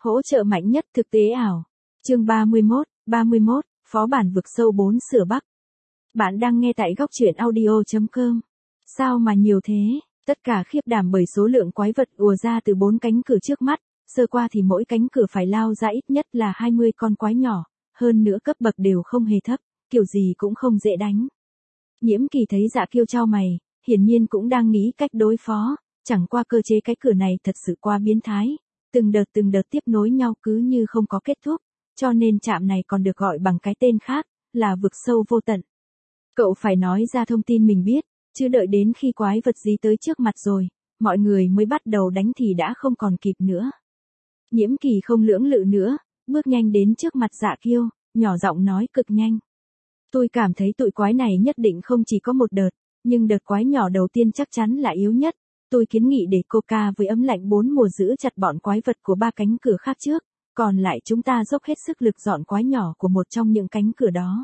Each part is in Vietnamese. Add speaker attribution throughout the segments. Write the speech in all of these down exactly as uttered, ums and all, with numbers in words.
Speaker 1: Hỗ trợ mạnh nhất thực tế ảo. Chương ba mươi mốt, ba mươi mốt, phó bản vực sâu bốn sửa Bắc. Bạn đang nghe tại góc truyện audio chấm com. Sao mà nhiều thế? Tất cả khiếp đảm bởi số lượng quái vật ùa ra từ bốn cánh cửa trước mắt, sơ qua thì mỗi cánh cửa phải lao ra ít nhất là hai mươi con quái nhỏ, hơn nữa cấp bậc đều không hề thấp, kiểu gì cũng không dễ đánh. Nhiễm Kỳ thấy Dạ Kiêu chau mày, hiển nhiên cũng đang nghĩ cách đối phó, chẳng qua cơ chế cái cửa này thật sự quá biến thái, từng đợt từng đợt tiếp nối nhau cứ như không có kết thúc, cho nên trạm này còn được gọi bằng cái tên khác, là vực sâu vô tận. Cậu phải nói ra thông tin mình biết, chứ đợi đến khi quái vật gì tới trước mặt rồi, mọi người mới bắt đầu đánh thì đã không còn kịp nữa. Nhiễm Kỳ không lưỡng lự nữa, bước nhanh đến trước mặt Dạ Kiêu, nhỏ giọng nói cực nhanh. Tôi cảm thấy tụi quái này nhất định không chỉ có một đợt, nhưng đợt quái nhỏ đầu tiên chắc chắn là yếu nhất. Tôi kiến nghị để Coca với ấm lạnh bốn mùa giữ chặt bọn quái vật của ba cánh cửa khác trước, còn lại chúng ta dốc hết sức lực dọn quái nhỏ của một trong những cánh cửa đó.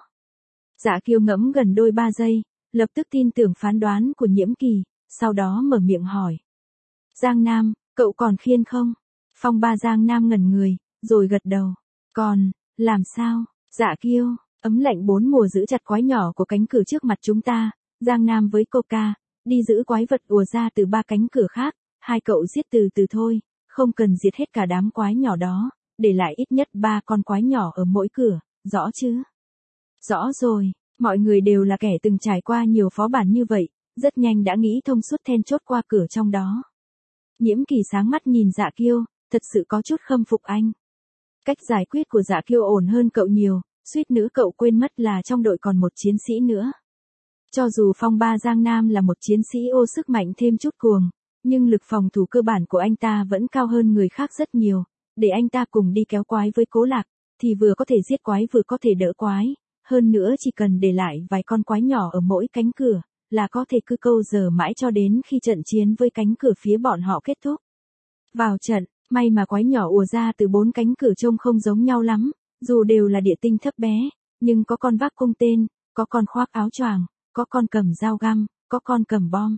Speaker 1: Dạ Kiêu ngẫm gần đôi ba giây, lập tức tin tưởng phán đoán của Nhiễm Kỳ, sau đó mở miệng hỏi. Giang Nam, cậu còn khiên không? Phong ba Giang Nam ngẩn người, rồi gật đầu. Còn, làm sao? Dạ Kiêu, ấm lạnh bốn mùa giữ chặt quái nhỏ của cánh cửa trước mặt chúng ta, Giang Nam với Coca, đi giữ quái vật ùa ra từ ba cánh cửa khác, hai cậu giết từ từ thôi, không cần diệt hết cả đám quái nhỏ đó, để lại ít nhất ba con quái nhỏ ở mỗi cửa, rõ chứ? Rõ rồi, mọi người đều là kẻ từng trải qua nhiều phó bản như vậy, rất nhanh đã nghĩ thông suốt then chốt qua cửa trong đó. Nhiễm Kỳ sáng mắt nhìn Dạ Kiêu, thật sự có chút khâm phục anh. Cách giải quyết của Dạ Kiêu ổn hơn cậu nhiều, suýt nữa cậu quên mất là trong đội còn một chiến sĩ nữa. Cho dù Phong ba Giang Nam là một chiến sĩ ô sức mạnh thêm chút cuồng, nhưng lực phòng thủ cơ bản của anh ta vẫn cao hơn người khác rất nhiều, để anh ta cùng đi kéo quái với Cố Lạc, thì vừa có thể giết quái vừa có thể đỡ quái, hơn nữa chỉ cần để lại vài con quái nhỏ ở mỗi cánh cửa, là có thể cứ câu giờ mãi cho đến khi trận chiến với cánh cửa phía bọn họ kết thúc. Vào trận, may mà quái nhỏ ùa ra từ bốn cánh cửa trông không giống nhau lắm, dù đều là địa tinh thấp bé, nhưng có con vác cung tên, có con khoác áo choàng, có con cầm dao găm, có con cầm bom.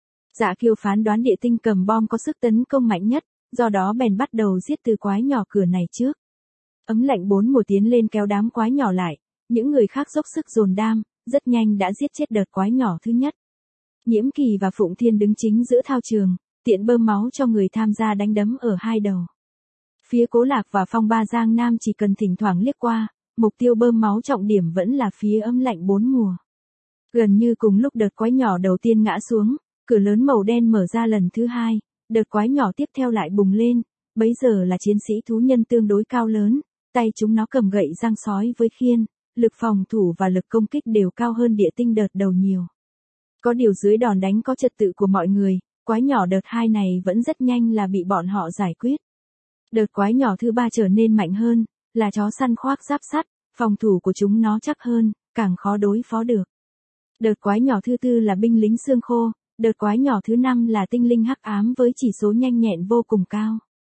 Speaker 1: Dạ Kiêu phán đoán địa tinh cầm bom có sức tấn công mạnh nhất, do đó bèn bắt đầu giết từ quái nhỏ cửa này trước. Ấm lạnh bốn mùa tiến lên kéo đám quái nhỏ lại, những người khác dốc sức dồn đam, rất nhanh đã giết chết đợt quái nhỏ thứ nhất. Nhiễm Kỳ và Phụng Thiên đứng chính giữa thao trường, tiện bơm máu cho người tham gia đánh đấm ở hai đầu. Phía Cố Lạc và Phong ba Giang Nam chỉ cần thỉnh thoảng liếc qua, mục tiêu bơm máu trọng điểm vẫn là phía ấm lạnh bốn mùa. Gần như cùng lúc đợt quái nhỏ đầu tiên ngã xuống, cửa lớn màu đen mở ra lần thứ hai, đợt quái nhỏ tiếp theo lại bùng lên, bấy giờ là chiến sĩ thú nhân tương đối cao lớn, tay chúng nó cầm gậy giang sói với khiên, lực phòng thủ và lực công kích đều cao hơn địa tinh đợt đầu nhiều. Có điều dưới đòn đánh có trật tự của mọi người, quái nhỏ đợt hai này vẫn rất nhanh là bị bọn họ giải quyết. Đợt quái nhỏ thứ ba trở nên mạnh hơn, là chó săn khoác giáp sắt, phòng thủ của chúng nó chắc hơn, càng khó đối phó được. Đợt quái nhỏ thứ tư là binh lính xương khô, đợt quái nhỏ thứ năm là tinh linh hắc ám với chỉ số nhanh nhẹn vô cùng cao.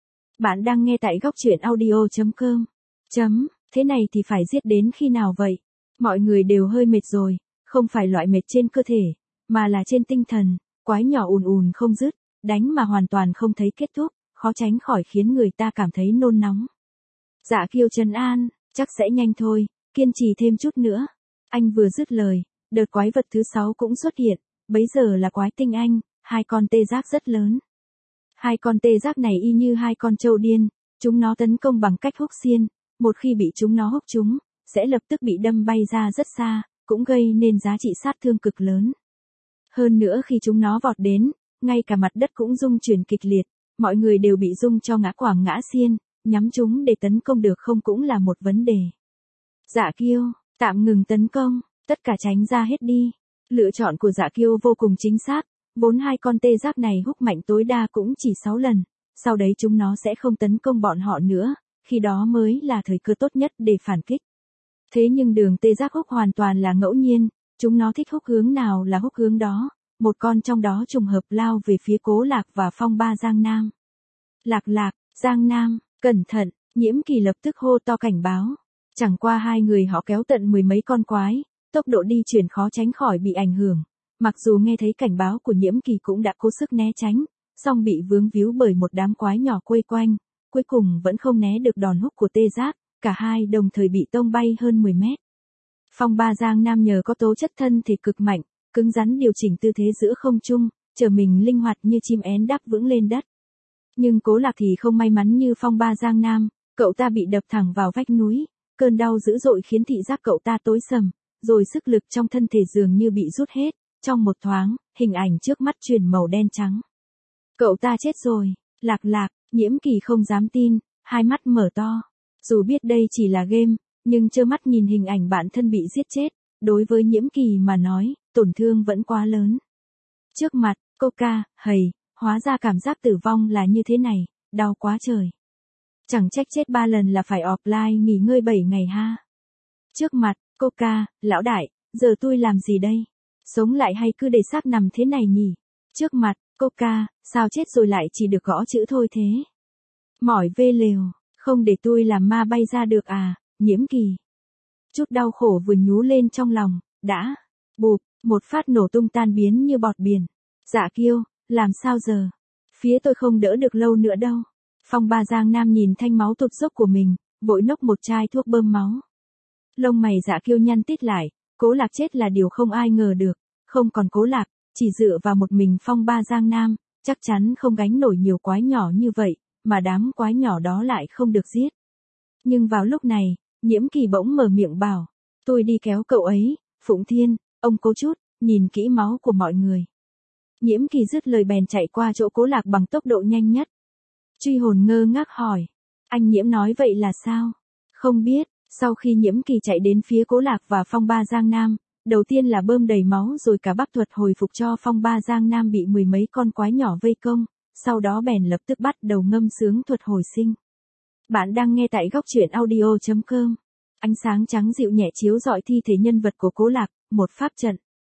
Speaker 1: Bạn đang nghe tại góc truyện audio chấm com. Chấm, thế này thì phải giết đến khi nào vậy? Mọi người đều hơi mệt rồi, không phải loại mệt trên cơ thể, mà là trên tinh thần, quái nhỏ ùn ùn không dứt, đánh mà hoàn toàn không thấy kết thúc, khó tránh khỏi khiến người ta cảm thấy nôn nóng. Dạ Kiêu trấn an, chắc sẽ nhanh thôi, kiên trì thêm chút nữa. Anh vừa dứt lời, đợt quái vật thứ sáu cũng xuất hiện, bấy giờ là quái tinh anh, hai con tê giác rất lớn. Hai con tê giác này y như hai con trâu điên, chúng nó tấn công bằng cách húc xiên, một khi bị chúng nó húc chúng, sẽ lập tức bị đâm bay ra rất xa, cũng gây nên giá trị sát thương cực lớn. Hơn nữa khi chúng nó vọt đến, ngay cả mặt đất cũng rung chuyển kịch liệt, mọi người đều bị rung cho ngã quảng ngã xiên, nhắm chúng để tấn công được không cũng là một vấn đề. Dạ Kiêu, tạm ngừng tấn công, tất cả tránh ra hết đi. Lựa chọn của Dạ Kiêu vô cùng chính xác, vốn hai con tê giác này húc mạnh tối đa cũng chỉ sáu lần, sau đấy chúng nó sẽ không tấn công bọn họ nữa, khi đó mới là thời cơ tốt nhất để phản kích. Thế nhưng đường tê giác húc hoàn toàn là ngẫu nhiên, chúng nó thích húc hướng nào là húc hướng đó, một con trong đó trùng hợp lao về phía Cố Lạc và Phong ba Giang Nam. Lạc Lạc, Giang Nam, cẩn thận, Nhiễm Kỳ lập tức hô to cảnh báo. Chẳng qua hai người họ kéo tận mười mấy con quái, tốc độ đi chuyển khó tránh khỏi bị ảnh hưởng, mặc dù nghe thấy cảnh báo của Nhiễm Kỳ cũng đã cố sức né tránh, song bị vướng víu bởi một đám quái nhỏ quây quanh, cuối cùng vẫn không né được đòn húc của tê giác, cả hai đồng thời bị tông bay hơn mười mét. Phong Ba Giang Nam nhờ có tố chất thân thể cực mạnh, cứng rắn điều chỉnh tư thế giữa không trung, chờ mình linh hoạt như chim én đáp vững lên đất. Nhưng Cố Lạc thì không may mắn như Phong Ba Giang Nam, cậu ta bị đập thẳng vào vách núi, cơn đau dữ dội khiến thị giác cậu ta tối sầm, rồi sức lực trong thân thể dường như bị rút hết, trong một thoáng, hình ảnh trước mắt chuyển màu đen trắng. Cậu ta chết rồi, Lạc Lạc, Nhiễm Kỳ không dám tin, hai mắt mở to. Dù biết đây chỉ là game, nhưng trơ mắt nhìn hình ảnh bản thân bị giết chết, đối với Nhiễm Kỳ mà nói, tổn thương vẫn quá lớn. Trước mặt, Coca, hầy, hóa ra cảm giác tử vong là như thế này, đau quá trời. Chẳng trách chết ba lần là phải offline nghỉ ngơi bảy ngày ha. Trước mặt, Coca, lão đại, giờ tôi làm gì đây? Sống lại hay cứ để xác nằm thế này nhỉ? Trước mặt, Coca, sao chết rồi lại chỉ được gõ chữ thôi thế? Mỏi vê lều, không để tôi làm ma bay ra được à, Nhiễm Kỳ. Chút đau khổ vừa nhú lên trong lòng, đã, bụp, một phát nổ tung tan biến như bọt biển. Dạ Kiêu, làm sao giờ? Phía tôi không đỡ được lâu nữa đâu. Phong Ba Giang Nam nhìn thanh máu tụt dốc của mình, vội nốc một chai thuốc bơm máu. Lông mày Dạ Kiêu nhăn tít lại, Cố Lạc chết là điều không ai ngờ được, không còn Cố Lạc, chỉ dựa vào một mình Phong Ba Giang Nam, chắc chắn không gánh nổi nhiều quái nhỏ như vậy, mà đám quái nhỏ đó lại không được giết. Nhưng vào lúc này, Nhiễm Kỳ bỗng mở miệng bảo, tôi đi kéo cậu ấy, Phụng Thiên, ông cố chút, nhìn kỹ máu của mọi người. Nhiễm Kỳ dứt lời bèn chạy qua chỗ Cố Lạc bằng tốc độ nhanh nhất. Truy hồn ngơ ngác hỏi, anh Nhiễm nói vậy là sao? Không biết, sau khi Nhiễm Kỳ chạy đến phía Cố Lạc và Phong Ba Giang Nam, đầu tiên là bơm đầy máu rồi cả bác thuật hồi phục cho Phong Ba Giang Nam bị mười mấy con quái nhỏ vây công, sau đó bèn lập tức bắt đầu ngâm sướng thuật hồi sinh. Bạn đang nghe tại góc truyện audio chấm com. Ánh sáng trắng dịu nhẹ chiếu rọi thi thể nhân vật của Cố Lạc, một pháp trận.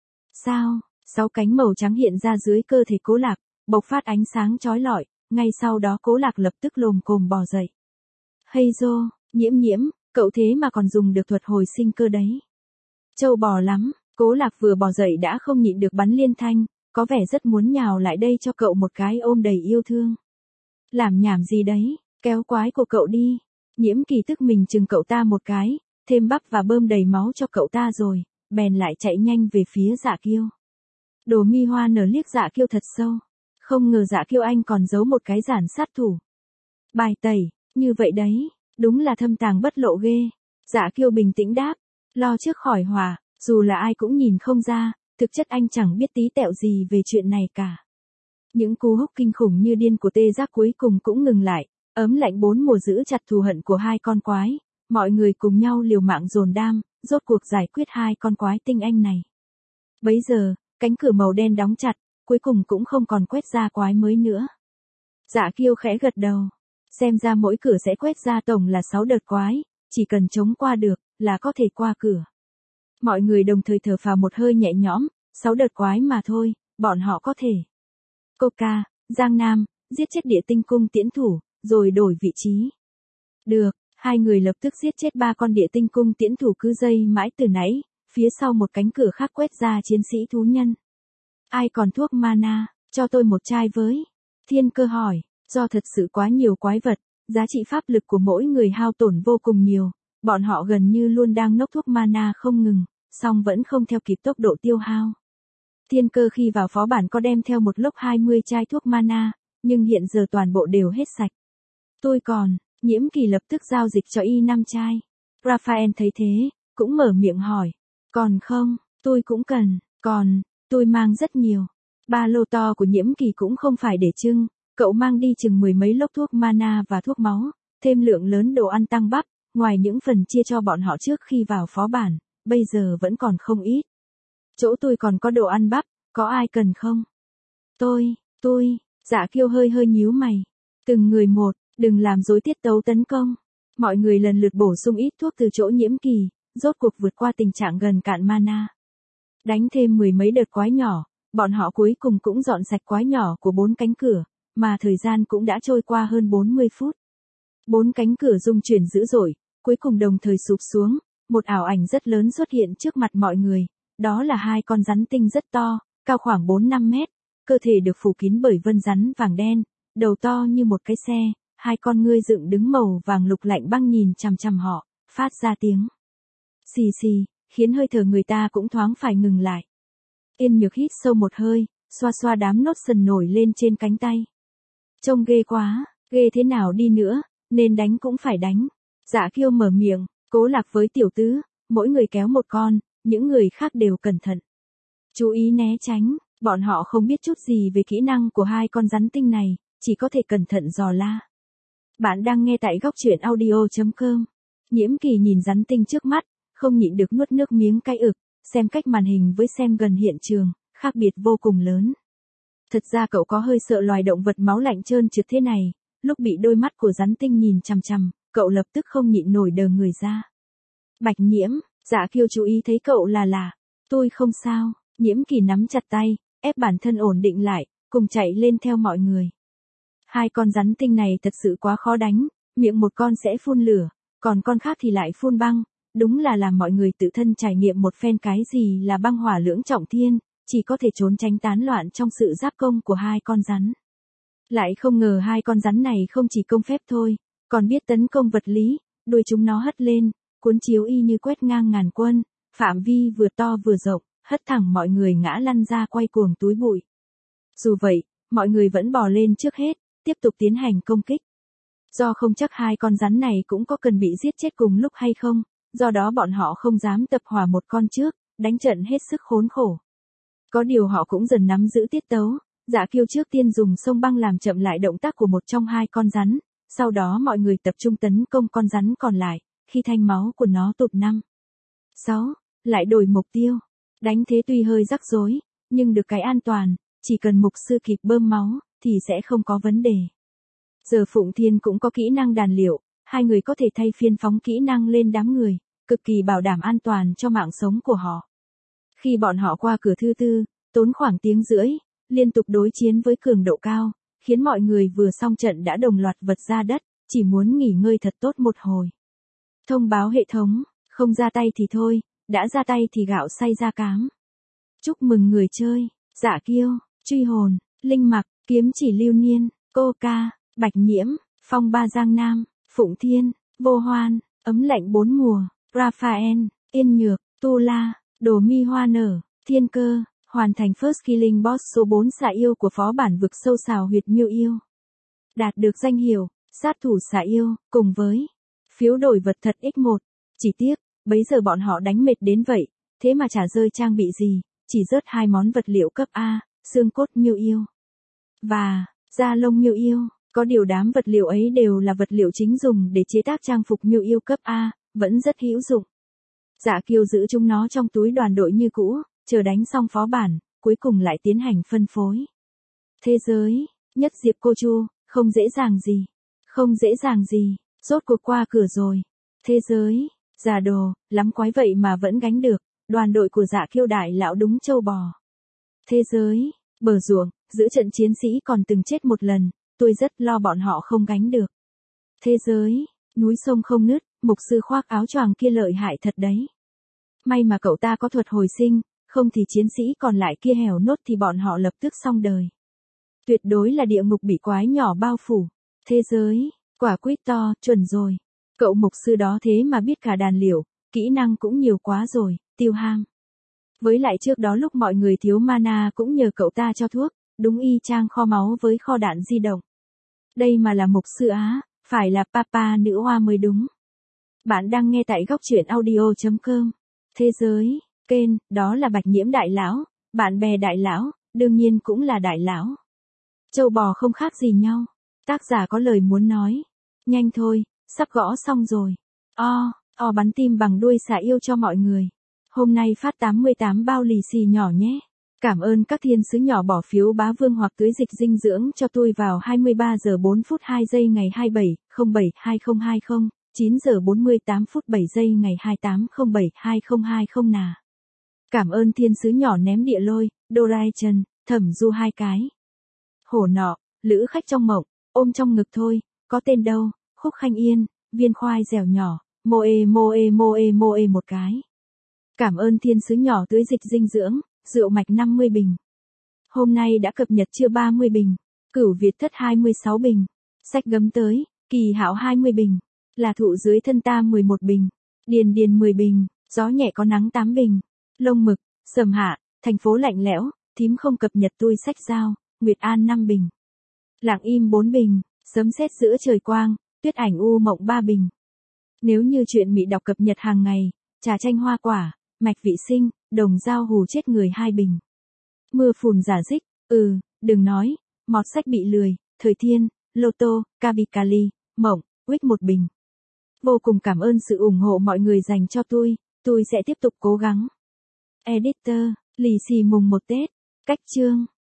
Speaker 1: Sao, sáu cánh màu trắng hiện ra dưới cơ thể Cố Lạc, bộc phát ánh sáng chói lọi, ngay sau đó Cố Lạc lập tức lồm cồm bò dậy. Hay dô, Nhiễm Nhiễm, cậu thế mà còn dùng được thuật hồi sinh cơ đấy. Trâu bò lắm, Cố Lạc vừa bò dậy đã không nhịn được bắn liên thanh, có vẻ rất muốn nhào lại đây cho cậu một cái ôm đầy yêu thương. Làm nhảm gì đấy, kéo quái của cậu đi. Nhiễm Kỳ tức mình chừng cậu ta một cái, thêm bắp và bơm đầy máu cho cậu ta rồi, bèn lại chạy nhanh về phía Dạ Kiêu. Đồ Mi Hoa nở liếc Dạ Kiêu thật sâu, không ngờ Dạ Kiêu anh còn giấu một cái giản sát thủ. Bài tẩy, như vậy đấy, đúng là thâm tàng bất lộ ghê. Dạ Kiêu bình tĩnh đáp, lo trước khỏi hòa, dù là ai cũng nhìn không ra, thực chất anh chẳng biết tí tẹo gì về chuyện này cả. Những cú húc kinh khủng như điên của tê giác cuối cùng cũng ngừng lại, ấm lạnh bốn mùa giữ chặt thù hận của hai con quái, mọi người cùng nhau liều mạng dồn đam, rốt cuộc giải quyết hai con quái tinh anh này. Bấy giờ, cánh cửa màu đen đóng chặt, cuối cùng cũng không còn quét ra quái mới nữa. Dạ Kiêu khẽ gật đầu, xem ra mỗi cửa sẽ quét ra tổng là sáu đợt quái, chỉ cần chống qua được, là có thể qua cửa. Mọi người đồng thời thở phào một hơi nhẹ nhõm, sáu đợt quái mà thôi, bọn họ có thể. Coca, Giang Nam, giết chết địa tinh cung tiễn thủ, rồi đổi vị trí. Được, hai người lập tức giết chết ba con địa tinh cung tiễn thủ cứ dây mãi từ nãy, phía sau một cánh cửa khác quét ra chiến sĩ thú nhân. Ai còn thuốc mana, cho tôi một chai với. Thiên Cơ hỏi, do thật sự quá nhiều quái vật, giá trị pháp lực của mỗi người hao tổn vô cùng nhiều, bọn họ gần như luôn đang nốc thuốc mana không ngừng, song vẫn không theo kịp tốc độ tiêu hao. Thiên Cơ khi vào phó bản có đem theo một lốc hai mươi chai thuốc mana, nhưng hiện giờ toàn bộ đều hết sạch. Tôi còn, Nhiễm Kỳ lập tức giao dịch cho y năm chai. Raphael thấy thế, cũng mở miệng hỏi, còn không, tôi cũng cần, còn, tôi mang rất nhiều. Ba lô to của Nhiễm Kỳ cũng không phải để trưng, cậu mang đi chừng mười mấy lốc thuốc mana và thuốc máu, thêm lượng lớn đồ ăn tăng bắp, ngoài những phần chia cho bọn họ trước khi vào phó bản, bây giờ vẫn còn không ít. Chỗ tôi còn có đồ ăn bắp, có ai cần không? Tôi, tôi, Dạ Kiêu hơi hơi nhíu mày. Từng người một, đừng làm rối tiết tấu tấn công. Mọi người lần lượt bổ sung ít thuốc từ chỗ Nhiễm Kỳ, rốt cuộc vượt qua tình trạng gần cạn mana. Đánh thêm mười mấy đợt quái nhỏ, bọn họ cuối cùng cũng dọn sạch quái nhỏ của bốn cánh cửa, mà thời gian cũng đã trôi qua hơn bốn mươi phút. Bốn cánh cửa rung chuyển dữ dội, cuối cùng đồng thời sụp xuống, một ảo ảnh rất lớn xuất hiện trước mặt mọi người, đó là hai con rắn tinh rất to, cao khoảng bốn năm mét, cơ thể được phủ kín bởi vân rắn vàng đen, đầu to như một cái xe, hai con ngươi dựng đứng màu vàng lục lạnh băng nhìn chằm chằm họ, phát ra tiếng xì xì, khiến hơi thở người ta cũng thoáng phải ngừng lại. Yên Nhược hít sâu một hơi, xoa xoa đám nốt sần nổi lên trên cánh tay. Trông ghê quá, ghê thế nào đi nữa, nên đánh cũng phải đánh. Dạ Kiêu mở miệng, Cố Lạc với Tiểu Tứ, mỗi người kéo một con, những người khác đều cẩn thận. Chú ý né tránh, bọn họ không biết chút gì về kỹ năng của hai con rắn tinh này, chỉ có thể cẩn thận dò la. Bạn đang nghe tại góc truyện audio chấm com. Nhiễm Kỳ nhìn rắn tinh trước mắt, không nhịn được nuốt nước miếng cay ực, xem cách màn hình với xem gần hiện trường, khác biệt vô cùng lớn. Thật ra cậu có hơi sợ loài động vật máu lạnh trơn trượt thế này, lúc bị đôi mắt của rắn tinh nhìn chằm chằm, cậu lập tức không nhịn nổi đờ người ra. Bạch Nhiễm, Dạ Kiêu chú ý thấy cậu là là, tôi không sao. Nhiễm Kỳ nắm chặt tay, ép bản thân ổn định lại, cùng chạy lên theo mọi người. Hai con rắn tinh này thật sự quá khó đánh, miệng một con sẽ phun lửa, còn con khác thì lại phun băng, đúng là làm mọi người tự thân trải nghiệm một phen cái gì là băng hỏa lưỡng trọng thiên, chỉ có thể trốn tránh tán loạn trong sự giáp công của hai con rắn. Lại không ngờ hai con rắn này không chỉ công phép thôi, còn biết tấn công vật lý, đuôi chúng nó hất lên, cuốn chiếu y như quét ngang ngàn quân, phạm vi vừa to vừa rộng, hất thẳng mọi người ngã lăn ra quay cuồng túi bụi. Dù vậy, mọi người vẫn bò lên trước hết, tiếp tục tiến hành công kích. Do không chắc hai con rắn này cũng có cần bị giết chết cùng lúc hay không, do đó bọn họ không dám tập hỏa một con trước, đánh trận hết sức khốn khổ. Có điều họ cũng dần nắm giữ tiết tấu, Dạ Kiêu trước tiên dùng sông băng làm chậm lại động tác của một trong hai con rắn, sau đó mọi người tập trung tấn công con rắn còn lại, khi thanh máu của nó tụt năm. sáu, lại đổi mục tiêu. Đánh thế tuy hơi rắc rối, nhưng được cái an toàn, chỉ cần mục sư kịp bơm máu, thì sẽ không có vấn đề. Giờ Phụng Thiên cũng có kỹ năng đàn liệu, hai người có thể thay phiên phóng kỹ năng lên đám người, cực kỳ bảo đảm an toàn cho mạng sống của họ. Khi bọn họ qua cửa thứ tư, tốn khoảng tiếng rưỡi, liên tục đối chiến với cường độ cao, khiến mọi người vừa xong trận đã đồng loạt vật ra đất, chỉ muốn nghỉ ngơi thật tốt một hồi. Thông báo hệ thống, không ra tay thì thôi, đã ra tay thì gạo xay ra cám. Chúc mừng người chơi, Dạ Kiêu, Truy Hồn, Linh Mặc, Kiếm Chỉ Lưu Niên, Cô Ca, Bạch Nhiễm, Phong Ba Giang Nam, Phụng Thiên, Vô Hoan, Ấm Lạnh Bốn Mùa, Raphael, Yên Nhược, Tu La, Đồ Mi Hoa Nở, Thiên Cơ, hoàn thành First Killing Boss số bốn xạ yêu của phó bản vực sâu Xào Huyệt Miêu Yêu. Đạt được danh hiệu, sát thủ xạ yêu, cùng với phiếu đổi vật thật nhân một. Chỉ tiếc, bấy giờ bọn họ đánh mệt đến vậy, thế mà chả rơi trang bị gì, chỉ rớt hai món vật liệu cấp A, xương cốt miêu yêu và da lông miêu yêu. Có điều đám vật liệu ấy đều là vật liệu chính dùng để chế tác trang phục miêu yêu cấp A, vẫn rất hữu dụng. Dạ Kiêu giữ chúng nó trong túi đoàn đội như cũ, chờ đánh xong phó bản, cuối cùng lại tiến hành phân phối. Thế giới, nhất diệp cô chu, không dễ dàng gì, không dễ dàng gì, rốt cuộc qua cửa rồi. Thế giới, già đồ, lắm quái vậy mà vẫn gánh được, đoàn đội của Dạ Kiêu đại lão đúng trâu bò. Thế giới, bờ ruộng, giữa trận chiến sĩ còn từng chết một lần, tôi rất lo bọn họ không gánh được. Thế giới, núi sông không nứt, mục sư khoác áo choàng kia lợi hại thật đấy. May mà cậu ta có thuật hồi sinh, không thì chiến sĩ còn lại kia hèo nốt thì bọn họ lập tức xong đời. Tuyệt đối là địa ngục bị quái nhỏ bao phủ. Thế giới, quả quýt to, chuẩn rồi. Cậu mục sư đó thế mà biết cả đàn liệu, kỹ năng cũng nhiều quá rồi, Tiêu Ham. Với lại trước đó lúc mọi người thiếu mana cũng nhờ cậu ta cho thuốc, đúng y chang kho máu với kho đạn di động. Đây mà là mục sư Á, phải là papa nữ hoa mới đúng. Bạn đang nghe tại góc truyện audio chấm com. Thế giới, kênh, đó là Bạch Nhiễm đại lão, bạn bè đại lão, đương nhiên cũng là đại lão. Châu bò không khác gì nhau. Tác giả có lời muốn nói. Nhanh thôi, sắp gõ xong rồi. O, o bắn tim bằng đuôi xà yêu cho mọi người. Hôm nay phát tám mươi tám bao lì xì nhỏ nhé. Cảm ơn các thiên sứ nhỏ bỏ phiếu bá vương hoặc tưới dịch dinh dưỡng cho tôi vào hai mươi ba giờ bốn phút hai giây ngày hai mươi bảy không bảy hai không hai không, chín giờ bốn mươi tám phút bảy giây ngày hai mươi tám không bảy hai không hai không nà. Cảm ơn thiên sứ nhỏ ném địa lôi, Doraemon, Thẩm Du hai cái. Hổ nọ, lữ khách trong mộng, ôm trong ngực thôi, có tên đâu, Khúc Khanh Yên, viên khoai dẻo nhỏ, moe moe moe moe một cái. Cảm ơn thiên sứ nhỏ tưới dịch dinh dưỡng, rượu mạch năm mươi bình. Hôm nay đã cập nhật chưa ba mươi bình, Cửu Việt thất hai mươi sáu bình. Sách gấm tới, Kỳ Hạo hai mươi bình. Là thụ dưới thân ta mười một bình. Điền điền mười bình. Gió nhẹ có nắng tám bình. Lông mực, Sầm Hạ, thành phố lạnh lẽo, thím không cập nhật tôi sách giao, Nguyệt An năm bình. Lặng im bốn bình. Sấm sét giữa trời quang, Tuyết ảnh u mộng ba bình. Nếu như chuyện mị đọc cập nhật hàng ngày, Trà chanh hoa quả, Mạch vị sinh, Đồng dao hù chết người hai bình. Mưa phùn giả dích, ừ, đừng nói, mọt sách bị lười, Thời Thiên, Lô Tô, Kabikali, Mộng, Wick một bình. Vô cùng cảm ơn sự ủng hộ mọi người dành cho tôi, tôi sẽ tiếp tục cố gắng. Editor, lì xì mùng một Tết, cách chương.